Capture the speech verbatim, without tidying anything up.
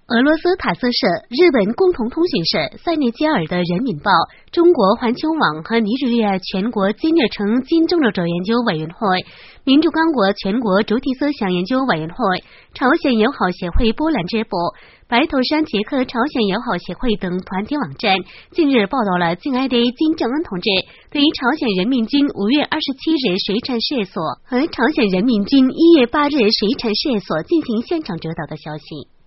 俄罗斯塔斯社、日本共同通讯社、塞内加尔的人民报、中国环球网和尼日利亚全国金日成金正六轴研究委员会、民主刚果全国主体思想研究委员会、朝鲜友好协会波兰支部、白头山捷克朝鲜友好协会等团体网站近日报道了敬爱的金正恩同志对于朝鲜人民军五月二十七日水产事业所和朝鲜人民军一月八日水产事业所进行现场指导的消息。